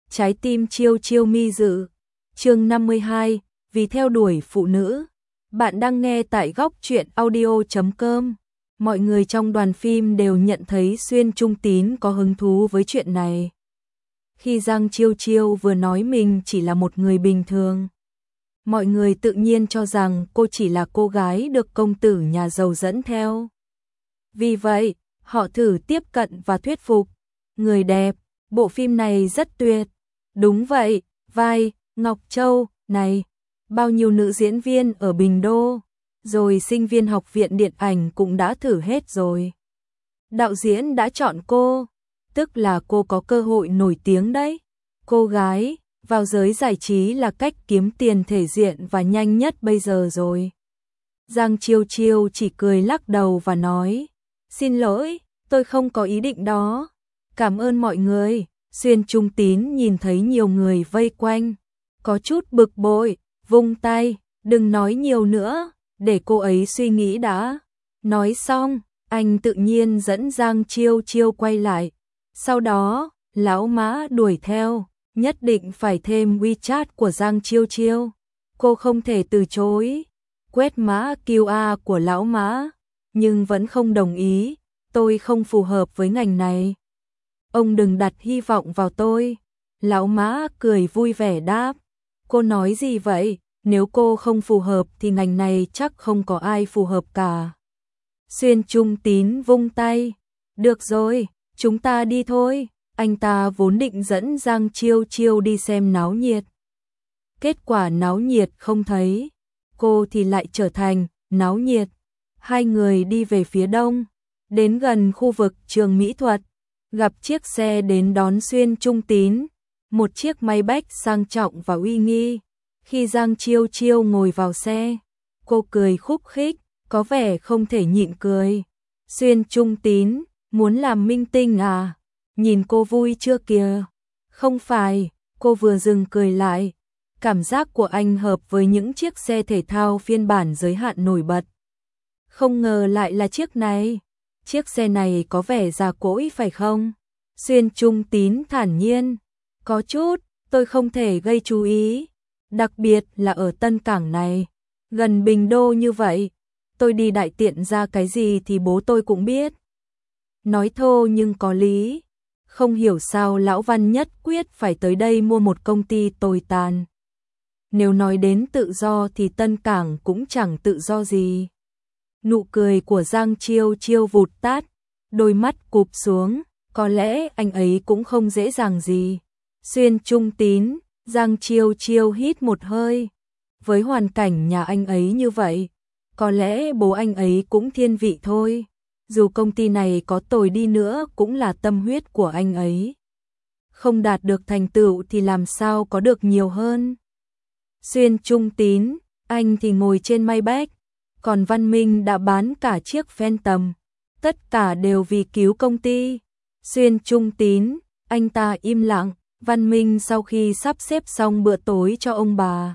Trái tim chiêu chiêu mi dự. Chương 52, vì theo đuổi phụ nữ. Bạn đang nghe tại góc truyện audio.com. Mọi người trong đoàn phim đều nhận thấy Xuyên Trung Tín có hứng thú với chuyện này. Khi Giang Chiêu Chiêu vừa nói mình chỉ là một người bình thường, mọi người tự nhiên cho rằng cô chỉ là cô gái được công tử nhà giàu dẫn theo. Vì vậy, họ thử tiếp cận và thuyết phục. Người đẹp, bộ phim này rất tuyệt. Đúng vậy, vai Ngọc Châu này, bao nhiêu nữ diễn viên ở Bình Đô, rồi sinh viên học viện điện ảnh cũng đã thử hết rồi. Đạo diễn đã chọn cô, tức là cô có cơ hội nổi tiếng đấy. Cô gái, vào giới giải trí là cách kiếm tiền thể diện và nhanh nhất bây giờ rồi. Giang Chiêu Chiêu chỉ cười lắc đầu và nói, xin lỗi, tôi không có ý định đó. Cảm ơn mọi người. Xuyên Trung Tín nhìn thấy nhiều người vây quanh, có chút bực bội, vung tay, đừng nói nhiều nữa, để cô ấy suy nghĩ đã. Nói xong, anh tự nhiên dẫn Giang Chiêu Chiêu quay lại. Sau đó, lão mã đuổi theo, nhất định phải thêm WeChat của Giang Chiêu Chiêu. Cô không thể từ chối, quét mã QR của lão mã, nhưng vẫn không đồng ý, tôi không phù hợp với ngành này. Ông đừng đặt hy vọng vào tôi. Lão mã cười vui vẻ đáp. Cô nói gì vậy? Nếu cô không phù hợp thì ngành này chắc không có ai phù hợp cả. Xuyên Trung Tín vung tay. Được rồi, chúng ta đi thôi. Anh ta vốn định dẫn Giang Chiêu Chiêu đi xem náo nhiệt. Kết quả náo nhiệt không thấy. Cô thì lại trở thành náo nhiệt. Hai người đi về phía đông. Đến gần khu vực trường mỹ thuật, gặp chiếc xe đến đón Xuyên Trung Tín, một chiếc Maybach sang trọng và uy nghi. Khi Giang Chiêu Chiêu ngồi vào xe, cô cười khúc khích, có vẻ không thể nhịn cười. Xuyên Trung Tín, muốn làm minh tinh à? Nhìn cô vui chưa kìa? Không phải, cô vừa dừng cười lại. Cảm giác của anh hợp với những chiếc xe thể thao phiên bản giới hạn nổi bật. Không ngờ lại là chiếc này. Chiếc xe này có vẻ già cỗi phải không? Xuyên Trung Tín thản nhiên. Có chút, tôi không thể gây chú ý. Đặc biệt là ở Tân Cảng này. Gần Bình Đô như vậy. Tôi đi đại tiện ra cái gì thì bố tôi cũng biết. Nói thô nhưng có lý. Không hiểu sao lão Văn nhất quyết phải tới đây mua một công ty tồi tàn. Nếu nói đến tự do thì Tân Cảng cũng chẳng tự do gì. Nụ cười của Giang Chiêu Chiêu vụt tát, đôi mắt cụp xuống, có lẽ anh ấy cũng không dễ dàng gì. Xuyên Trung Tín, Giang Chiêu Chiêu hít một hơi. Với hoàn cảnh nhà anh ấy như vậy, có lẽ bố anh ấy cũng thiên vị thôi. Dù công ty này có tồi đi nữa cũng là tâm huyết của anh ấy. Không đạt được thành tựu thì làm sao có được nhiều hơn. Xuyên Trung Tín, anh thì ngồi trên Maybach. Còn Văn Minh đã bán cả chiếc Phantom, tất cả đều vì cứu công ty. Xuyên Trung Tín, anh ta im lặng. Văn Minh sau khi sắp xếp xong bữa tối cho ông bà,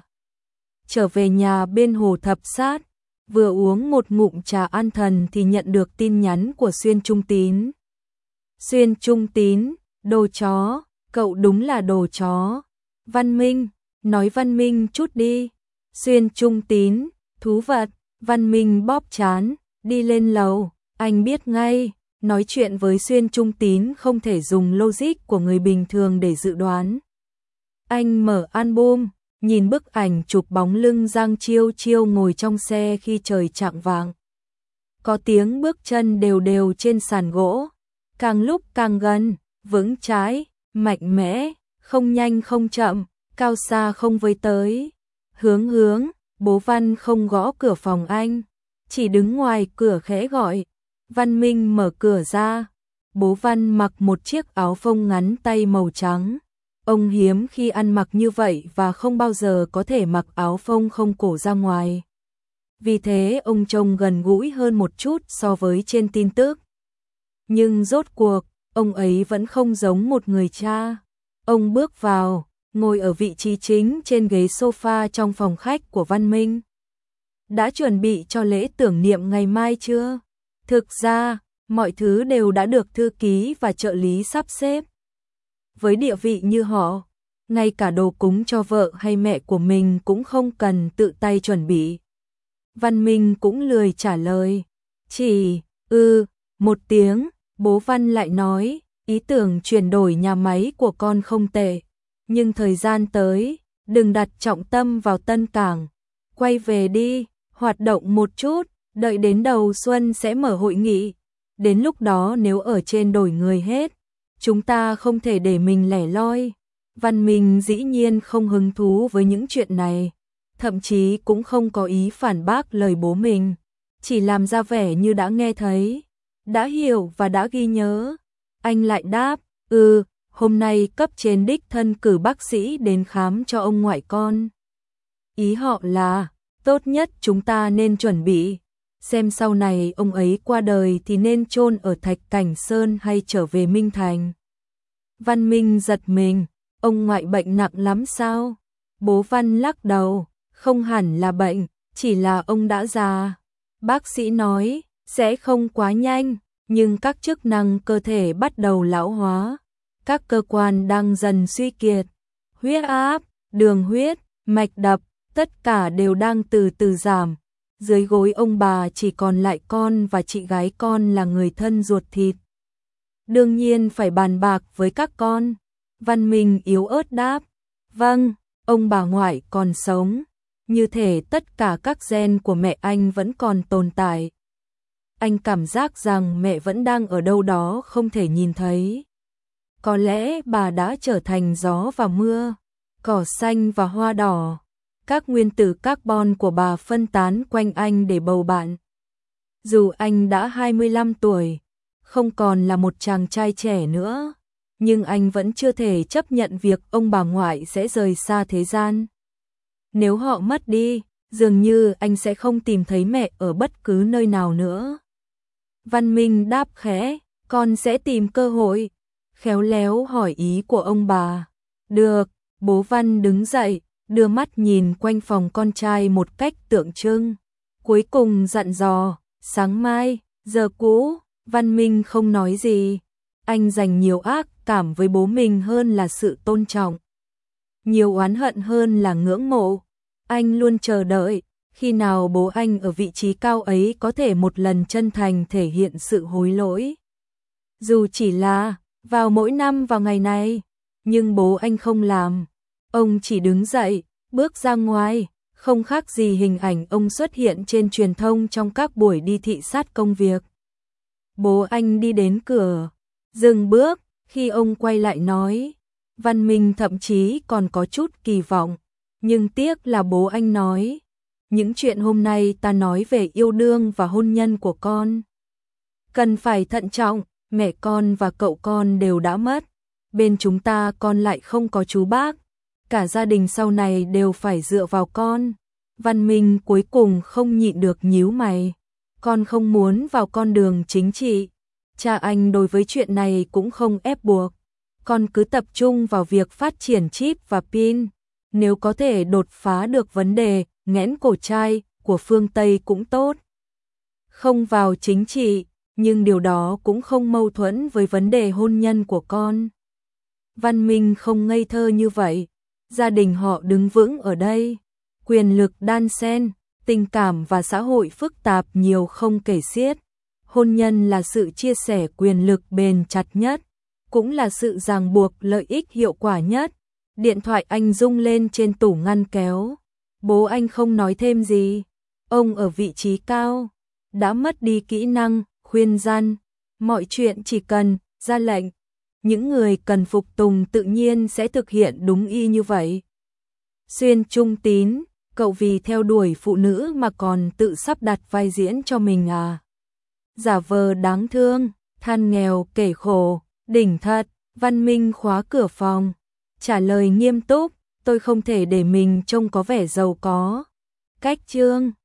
trở về nhà bên hồ Thập Sát, vừa uống một ngụm trà an thần thì nhận được tin nhắn của Xuyên Trung Tín. Xuyên Trung Tín, đồ chó, cậu đúng là đồ chó. Văn Minh, nói Văn Minh chút đi. Xuyên Trung Tín, thú vật. Văn Minh bóp trán, đi lên lầu, anh biết ngay, nói chuyện với Xuyên Trung Tín không thể dùng logic của người bình thường để dự đoán. Anh mở album, nhìn bức ảnh chụp bóng lưng Giang Chiêu Chiêu ngồi trong xe khi trời chạng vạng. Có tiếng bước chân đều đều trên sàn gỗ, càng lúc càng gần, vững chãi, mạnh mẽ, không nhanh không chậm, cao xa không với tới. Hướng, bố Văn không gõ cửa phòng anh, chỉ đứng ngoài cửa khẽ gọi. Văn Minh mở cửa ra, bố Văn mặc một chiếc áo phông ngắn tay màu trắng. Ông hiếm khi ăn mặc như vậy và không bao giờ có thể mặc áo phông không cổ ra ngoài. Vì thế ông trông gần gũi hơn một chút so với trên tin tức. Nhưng rốt cuộc, ông ấy vẫn không giống một người cha. Ông bước vào, ngồi ở vị trí chính trên ghế sofa trong phòng khách của Văn Minh. Đã chuẩn bị cho lễ tưởng niệm ngày mai chưa? Thực ra, mọi thứ đều đã được thư ký và trợ lý sắp xếp. Với địa vị như họ, ngay cả đồ cúng cho vợ hay mẹ của mình cũng không cần tự tay chuẩn bị. Văn Minh cũng lười trả lời, chỉ một tiếng. Bố Văn lại nói, ý tưởng chuyển đổi nhà máy của con không tệ, nhưng thời gian tới, đừng đặt trọng tâm vào Tân Cảng, quay về đi, hoạt động một chút, đợi đến đầu xuân sẽ mở hội nghị. Đến lúc đó nếu ở trên đổi người hết, chúng ta không thể để mình lẻ loi. Văn Minh dĩ nhiên không hứng thú với những chuyện này, thậm chí cũng không có ý phản bác lời bố mình, chỉ làm ra vẻ như đã nghe thấy, đã hiểu và đã ghi nhớ. Anh lại đáp, hôm nay cấp trên đích thân cử bác sĩ đến khám cho ông ngoại con. Ý họ là, tốt nhất chúng ta nên chuẩn bị, xem sau này ông ấy qua đời thì nên chôn ở Thạch Cảnh Sơn hay trở về Minh Thành. Văn Minh giật mình, ông ngoại bệnh nặng lắm sao? Bố Văn lắc đầu, không hẳn là bệnh, chỉ là ông đã già. Bác sĩ nói, sẽ không quá nhanh, nhưng các chức năng cơ thể bắt đầu lão hóa, các cơ quan đang dần suy kiệt, huyết áp, đường huyết, mạch đập, tất cả đều đang từ từ giảm. Dưới gối ông bà chỉ còn lại con và chị gái con là người thân ruột thịt. Đương nhiên phải bàn bạc với các con. Văn Minh yếu ớt đáp, vâng, ông bà ngoại còn sống, như thể tất cả các gen của mẹ anh vẫn còn tồn tại. Anh cảm giác rằng mẹ vẫn đang ở đâu đó không thể nhìn thấy. Có lẽ bà đã trở thành gió và mưa, cỏ xanh và hoa đỏ. Các nguyên tử carbon của bà phân tán quanh anh để bầu bạn. Dù anh đã 25 tuổi, không còn là một chàng trai trẻ nữa, nhưng anh vẫn chưa thể chấp nhận việc ông bà ngoại sẽ rời xa thế gian. Nếu họ mất đi, dường như anh sẽ không tìm thấy mẹ ở bất cứ nơi nào nữa. Văn Minh đáp khẽ, con sẽ tìm cơ hội. Khéo léo hỏi ý của ông bà. Được, bố Văn đứng dậy, đưa mắt nhìn quanh phòng con trai một cách tượng trưng. Cuối cùng dặn dò, sáng mai, giờ cũ. Văn Minh không nói gì. Anh dành nhiều ác cảm với bố mình hơn là sự tôn trọng, nhiều oán hận hơn là ngưỡng mộ. Anh luôn chờ đợi, khi nào bố anh ở vị trí cao ấy có thể một lần chân thành thể hiện sự hối lỗi. Dù chỉ là, vào mỗi năm vào ngày này, nhưng bố anh không làm. Ông chỉ đứng dậy, bước ra ngoài, không khác gì hình ảnh ông xuất hiện trên truyền thông trong các buổi đi thị sát công việc. Bố anh đi đến cửa, dừng bước, khi ông quay lại nói, Văn Minh thậm chí còn có chút kỳ vọng, nhưng tiếc là bố anh nói, những chuyện hôm nay ta nói về yêu đương và hôn nhân của con. Cần phải thận trọng, mẹ con và cậu con đều đã mất, bên chúng ta con lại không có chú bác, cả gia đình sau này đều phải dựa vào con. Văn Minh cuối cùng không nhịn được nhíu mày, con không muốn vào con đường chính trị. Cha anh đối với chuyện này cũng không ép buộc, con cứ tập trung vào việc phát triển chip và pin, nếu có thể đột phá được vấn đề nghẽn cổ trai của phương Tây cũng tốt. Không vào chính trị, nhưng điều đó cũng không mâu thuẫn với vấn đề hôn nhân của con. Văn Minh không ngây thơ như vậy, gia đình họ đứng vững ở đây, quyền lực đan xen, tình cảm và xã hội phức tạp nhiều không kể xiết. Hôn nhân là sự chia sẻ quyền lực bền chặt nhất, cũng là sự ràng buộc lợi ích hiệu quả nhất. Điện thoại anh rung lên trên tủ ngăn kéo. Bố anh không nói thêm gì. Ông ở vị trí cao, đã mất đi kỹ năng khuyên răn, mọi chuyện chỉ cần ra lệnh. Những người cần phục tùng tự nhiên sẽ thực hiện đúng y như vậy. Xuyên Trung Tín, cậu vì theo đuổi phụ nữ mà còn tự sắp đặt vai diễn cho mình à? Giả vờ đáng thương, than nghèo kể khổ, đỉnh thật. Văn Minh khóa cửa phòng, trả lời nghiêm túc, tôi không thể để mình trông có vẻ giàu có. Cách chương